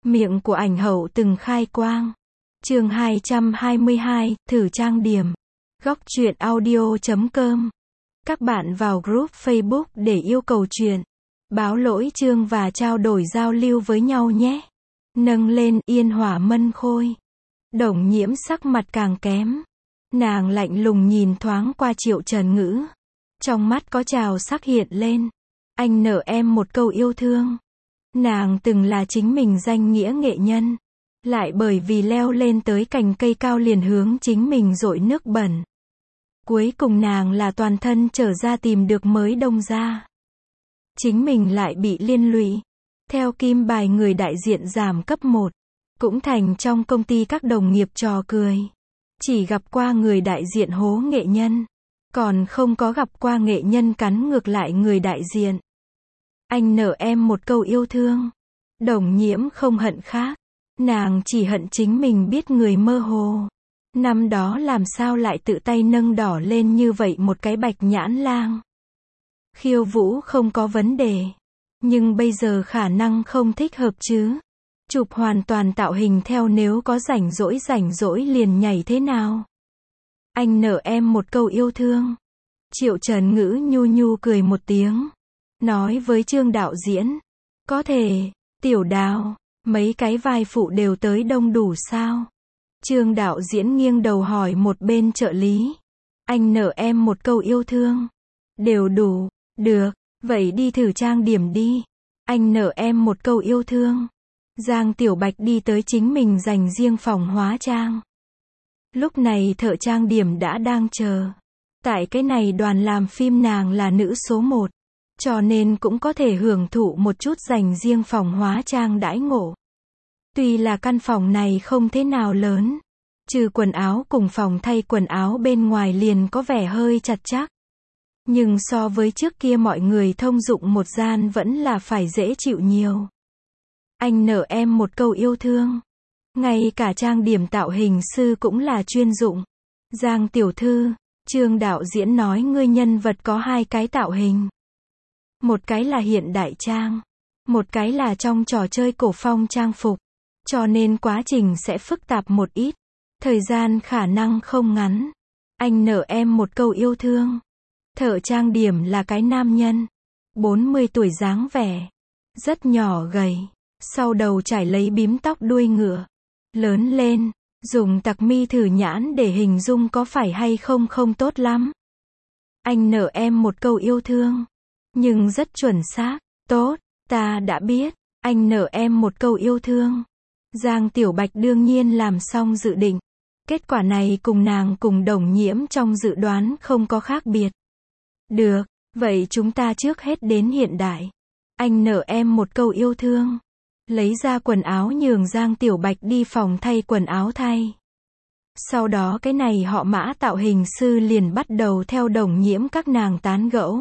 Miệng của ảnh hậu từng khai quang. Chương 222, thử trang điểm. Góc truyện audio.com. Các bạn vào group Facebook để yêu cầu chuyện, báo lỗi chương và trao đổi giao lưu với nhau nhé. Nâng lên, yên hỏa mân khôi. Đồng Nhiễm sắc mặt càng kém. Nàng lạnh lùng nhìn thoáng qua Triệu Trần Ngữ. Trong mắt có trào sắc hiện lên. Anh nợ em một câu yêu thương. Nàng từng là chính mình danh nghĩa nghệ nhân. Lại bởi vì leo lên tới cành cây cao liền hướng chính mình dội nước bẩn. Cuối cùng nàng là toàn thân trở ra tìm được mới đông ra. Chính mình lại bị liên lụy. Theo kim bài người đại diện giảm cấp 1. Cũng thành trong công ty các đồng nghiệp trò cười. Chỉ gặp qua người đại diện hố nghệ nhân. Còn không có gặp qua nghệ nhân cắn ngược lại người đại diện. Anh nợ em một câu yêu thương. Đồng Nhiễm không hận khác. Nàng chỉ hận chính mình biết người mơ hồ. Năm đó làm sao lại tự tay nâng đỏ lên như vậy một cái bạch nhãn lang. Khiêu vũ không có vấn đề. Nhưng bây giờ khả năng không thích hợp chứ. Chụp hoàn toàn tạo hình theo nếu có rảnh rỗi liền nhảy thế nào. Anh nợ em một câu yêu thương. Triệu Trần Ngữ nhu nhu cười một tiếng. Nói với Trương đạo diễn. Có thể, Tiểu Đào, mấy cái vai phụ đều tới đông đủ sao? Trương đạo diễn nghiêng đầu hỏi một bên trợ lý. Anh nợ em một câu yêu thương. Đều đủ, được, vậy đi thử trang điểm đi. Anh nợ em một câu yêu thương. Giang Tiểu Bạch đi tới chính mình dành riêng phòng hóa trang. Lúc này thợ trang điểm đã đang chờ. Tại cái này đoàn làm phim nàng là nữ số 1. Cho nên cũng có thể hưởng thụ một chút dành riêng phòng hóa trang đãi ngộ. Tuy là căn phòng này không thế nào lớn. Trừ quần áo cùng phòng thay quần áo bên ngoài liền có vẻ hơi chặt chắc. Nhưng so với trước kia mọi người thông dụng một gian vẫn là phải dễ chịu nhiều. Anh nợ em một câu yêu thương. Ngay cả trang điểm tạo hình sư cũng là chuyên dụng. Giang tiểu thư, Trương đạo diễn nói ngươi nhân vật có 2 cái tạo hình. Một cái là hiện đại trang. Một cái là trong trò chơi cổ phong trang phục. Cho nên quá trình sẽ phức tạp một ít. Thời gian khả năng không ngắn. Anh nợ em một câu yêu thương. Thợ trang điểm là cái nam nhân. 40 tuổi dáng vẻ. Rất nhỏ gầy. Sau đầu trải lấy bím tóc đuôi ngựa. Lớn lên. Dùng tặc mi thử nhãn để hình dung có phải hay không không tốt lắm. Anh nợ em một câu yêu thương. Nhưng rất chuẩn xác. Tốt, ta đã biết. Anh nợ em một câu yêu thương. Giang Tiểu Bạch đương nhiên làm xong dự định. Kết quả này cùng nàng cùng Đồng Nhiễm trong dự đoán không có khác biệt. Được, vậy chúng ta trước hết đến hiện đại. Anh nợ em một câu yêu thương. Lấy ra quần áo nhường Giang Tiểu Bạch đi phòng thay quần áo thay. Sau đó cái này họ Mã tạo hình sư liền bắt đầu theo Đồng Nhiễm các nàng tán gẫu.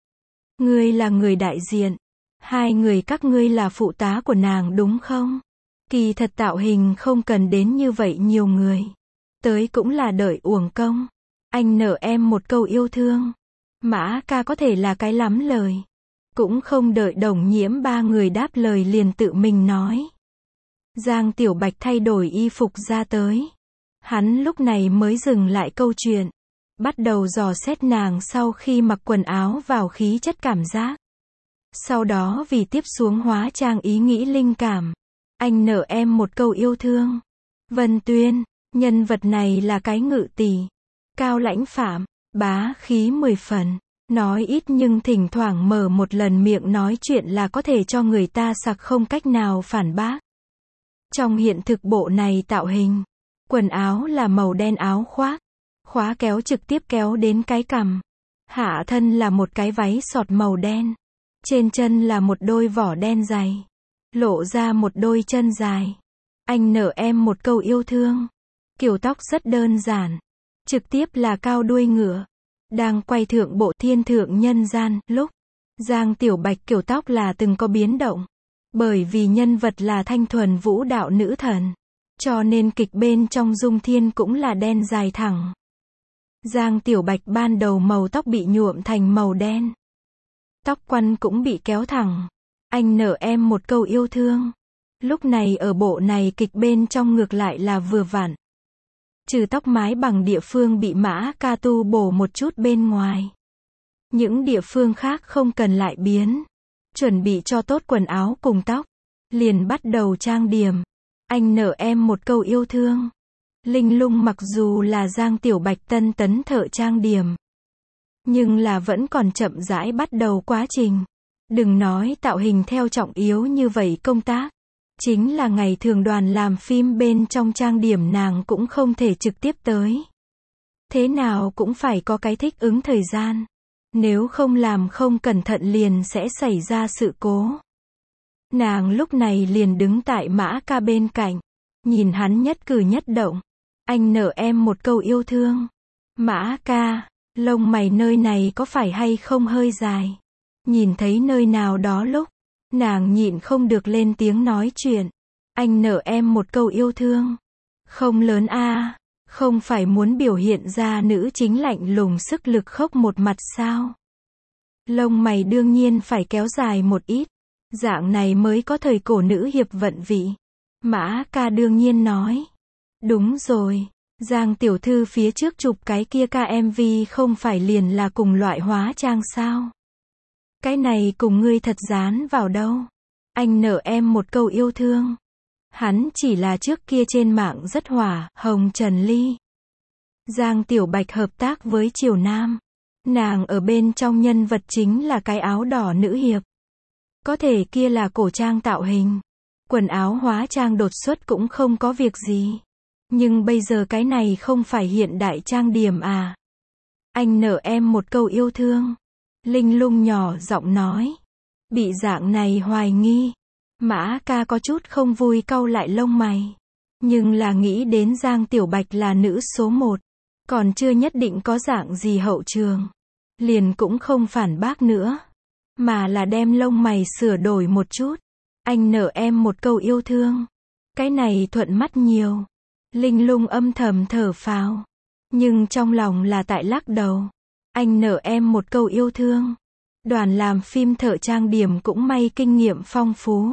Ngươi là người đại diện. 2 người các ngươi là phụ tá của nàng đúng không? Kỳ thật tạo hình không cần đến như vậy nhiều người. Tới cũng là đợi uổng công. Anh nợ em một câu yêu thương. Mã ca có thể là cái lắm lời. Cũng không đợi Đồng Nhiễm 3 người đáp lời liền tự mình nói. Giang Tiểu Bạch thay đổi y phục ra tới. Hắn lúc này mới dừng lại câu chuyện. Bắt đầu dò xét nàng sau khi mặc quần áo vào khí chất cảm giác. Sau đó vì tiếp xuống hóa trang ý nghĩ linh cảm. Anh nợ em một câu yêu thương. Vân Tuyên, nhân vật này là cái ngự tỷ. Cao lãnh phạm, bá khí 10 phần. Nói ít nhưng thỉnh thoảng mở một lần miệng nói chuyện là có thể cho người ta sặc không cách nào phản bác. Trong hiện thực bộ này tạo hình. Quần áo là màu đen áo khoác. Khóa kéo trực tiếp kéo đến cái cằm. Hạ thân là một cái váy sọt màu đen. Trên chân là một đôi vỏ đen dày. Lộ ra một đôi chân dài. Anh nợ em một câu yêu thương. Kiểu tóc rất đơn giản. Trực tiếp là cao đuôi ngựa. Đang quay thượng bộ thiên thượng nhân gian, lúc Giang Tiểu Bạch kiểu tóc là từng có biến động. Bởi vì nhân vật là thanh thuần vũ đạo nữ thần. Cho nên kịch bên trong Dung Thiên cũng là đen dài thẳng. Giang Tiểu Bạch ban đầu màu tóc bị nhuộm thành màu đen. Tóc quăn cũng bị kéo thẳng. Anh nợ em một câu yêu thương. Lúc này ở bộ này kịch bên trong ngược lại là vừa vặn. Trừ tóc mái bằng địa phương bị Mã Ca tu bổ một chút bên ngoài. Những địa phương khác không cần lại biến. Chuẩn bị cho tốt quần áo cùng tóc. Liền bắt đầu trang điểm. Anh nợ em một câu yêu thương. Linh Lung mặc dù là Giang Tiểu Bạch tân tấn thợ trang điểm. Nhưng là vẫn còn chậm rãi bắt đầu quá trình. Đừng nói tạo hình theo trọng yếu như vậy công tác. Chính là ngày thường đoàn làm phim bên trong trang điểm nàng cũng không thể trực tiếp tới. Thế nào cũng phải có cái thích ứng thời gian. Nếu không làm không cẩn thận liền sẽ xảy ra sự cố. Nàng lúc này liền đứng tại Mã Ca bên cạnh. Nhìn hắn nhất cử nhất động. Anh nợ em một câu yêu thương. Mã Ca, lông mày nơi này có phải hay không hơi dài. Nhìn thấy nơi nào đó lúc. Nàng nhịn không được lên tiếng nói chuyện. Anh nợ em một câu yêu thương. Không lớn a, không phải muốn biểu hiện ra nữ chính lạnh lùng sức lực khốc một mặt sao. Lông mày đương nhiên phải kéo dài một ít. Dạng này mới có thời cổ nữ hiệp vận vị. Mã Ca đương nhiên nói. Đúng rồi, Giang tiểu thư phía trước chụp cái kia KMV không phải liền là cùng loại hóa trang sao? Cái này cùng ngươi thật dán vào đâu? Anh nợ em một câu yêu thương. Hắn chỉ là trước kia trên mạng rất hỏa, Hồng Trần Ly. Giang Tiểu Bạch hợp tác với Triều Nam. Nàng ở bên trong nhân vật chính là cái áo đỏ nữ hiệp. Có thể kia là cổ trang tạo hình. Quần áo hóa trang đột xuất cũng không có việc gì. Nhưng bây giờ cái này không phải hiện đại trang điểm à. Anh nợ em một câu yêu thương. Linh Lung nhỏ giọng nói. Bị dạng này hoài nghi. Mã Ca có chút không vui cau lại lông mày. Nhưng là nghĩ đến Giang Tiểu Bạch là nữ số 1. Còn chưa nhất định có dạng gì hậu trường. Liền cũng không phản bác nữa. Mà là đem lông mày sửa đổi một chút. Anh nợ em một câu yêu thương. Cái này thuận mắt nhiều. Linh Lung âm thầm thở phào. Nhưng trong lòng là tại lắc đầu. Anh nợ em một câu yêu thương. Đoàn làm phim thợ trang điểm cũng may kinh nghiệm phong phú.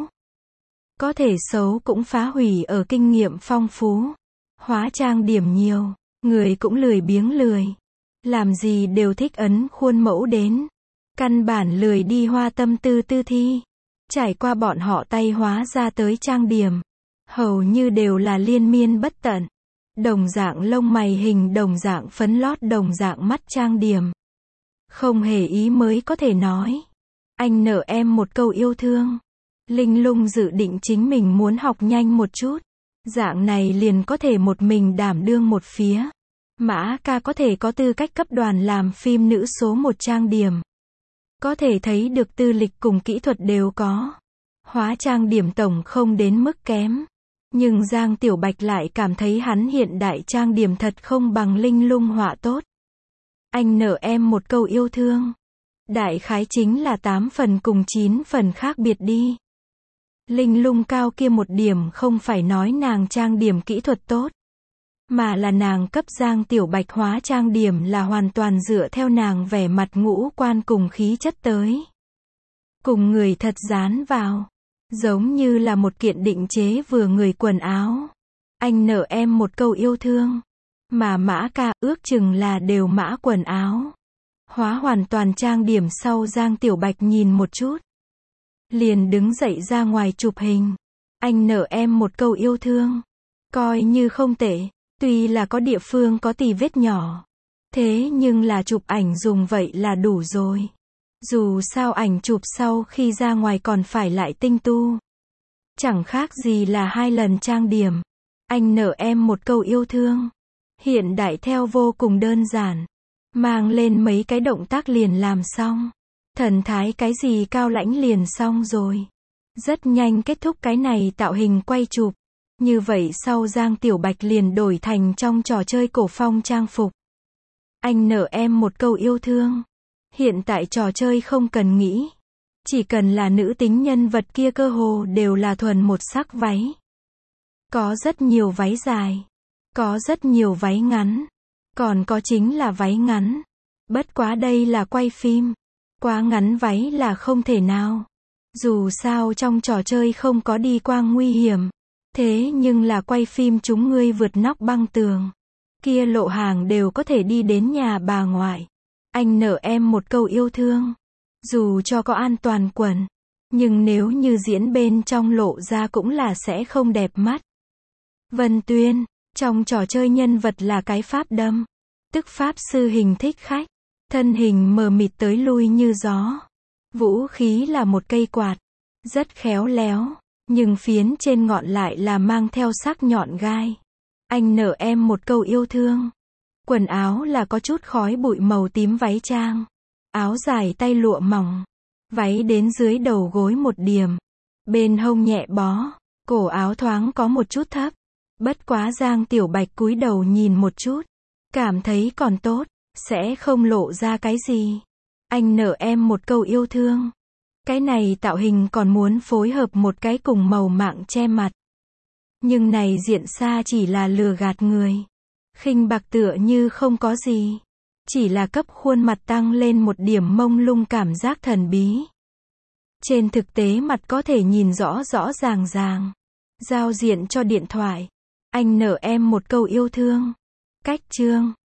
Có thể xấu cũng phá hủy ở kinh nghiệm phong phú. Hóa trang điểm nhiều. Người cũng lười biếng lười. Làm gì đều thích ấn khuôn mẫu đến. Căn bản lười đi hoa tâm tư tư thi. Trải qua bọn họ tay hóa ra tới trang điểm. Hầu như đều là liên miên bất tận. Đồng dạng lông mày hình, đồng dạng phấn lót, đồng dạng mắt trang điểm. Không hề ý mới có thể nói. Anh nợ em một câu yêu thương. Linh Lung dự định chính mình muốn học nhanh một chút. Dạng này liền có thể một mình đảm đương một phía. Mã Ca có thể có tư cách cấp đoàn làm phim nữ số 1 trang điểm. Có thể thấy được tư lịch cùng kỹ thuật đều có. Hóa trang điểm tổng không đến mức kém. Nhưng Giang Tiểu Bạch lại cảm thấy hắn hiện đại trang điểm thật không bằng Linh Lung họa tốt. Anh nợ em một câu yêu thương. Đại khái chính là 8 phần cùng 9 phần khác biệt đi. Linh Lung cao kia một điểm không phải nói nàng trang điểm kỹ thuật tốt. Mà là nàng cấp Giang Tiểu Bạch hóa trang điểm là hoàn toàn dựa theo nàng vẻ mặt ngũ quan cùng khí chất tới. Cùng người thật dán vào. Giống như là một kiện định chế vừa người quần áo. Anh nợ em một câu yêu thương. Mà Mã Ca ước chừng là đều mã quần áo. Hóa hoàn toàn trang điểm sau Giang Tiểu Bạch nhìn một chút. Liền đứng dậy ra ngoài chụp hình. Anh nợ em một câu yêu thương. Coi như không tệ. Tuy là có địa phương có tì vết nhỏ. Thế nhưng là chụp ảnh dùng vậy là đủ rồi. Dù sao ảnh chụp sau khi ra ngoài còn phải lại tinh tu. Chẳng khác gì là 2 lần trang điểm. Anh nợ em một câu yêu thương. Hiện đại theo vô cùng đơn giản. Mang lên mấy cái động tác liền làm xong. Thần thái cái gì cao lãnh liền xong rồi. Rất nhanh kết thúc cái này tạo hình quay chụp. Như vậy sau Giang Tiểu Bạch liền đổi thành trong trò chơi cổ phong trang phục. Anh nợ em một câu yêu thương. Hiện tại trò chơi không cần nghĩ. Chỉ cần là nữ tính nhân vật kia cơ hồ đều là thuần một sắc váy. Có rất nhiều váy dài. Có rất nhiều váy ngắn. Còn có chính là váy ngắn. Bất quá đây là quay phim. Quá ngắn váy là không thể nào. Dù sao trong trò chơi không có đi quang nguy hiểm. Thế nhưng là quay phim chúng ngươi vượt nóc băng tường. Kia lộ hàng đều có thể đi đến nhà bà ngoại. Anh nợ em một câu yêu thương. Dù cho có an toàn quần. Nhưng nếu như diễn bên trong lộ ra cũng là sẽ không đẹp mắt. Vân Tuyên, trong trò chơi nhân vật là cái pháp đâm. Tức pháp sư hình thích khách. Thân hình mờ mịt tới lui như gió. Vũ khí là một cây quạt. Rất khéo léo. Nhưng phiến trên ngọn lại là mang theo sắc nhọn gai. Anh nợ em một câu yêu thương. Quần áo là có chút khói bụi màu tím váy trang. Áo dài tay lụa mỏng. Váy đến dưới đầu gối một điểm. Bên hông nhẹ bó. Cổ áo thoáng có một chút thấp. Bất quá Giang Tiểu Bạch cúi đầu nhìn một chút. Cảm thấy còn tốt. Sẽ không lộ ra cái gì. Anh nợ em một câu yêu thương. Cái này tạo hình còn muốn phối hợp một cái cùng màu mạng che mặt. Nhưng này diện xa chỉ là lừa gạt người. Khinh bạc tựa như không có gì. Chỉ là cấp khuôn mặt tăng lên một điểm mông lung cảm giác thần bí. Trên thực tế mặt có thể nhìn rõ rõ ràng ràng. Giao diện cho điện thoại. Anh nợ em một câu yêu thương. Cách chương.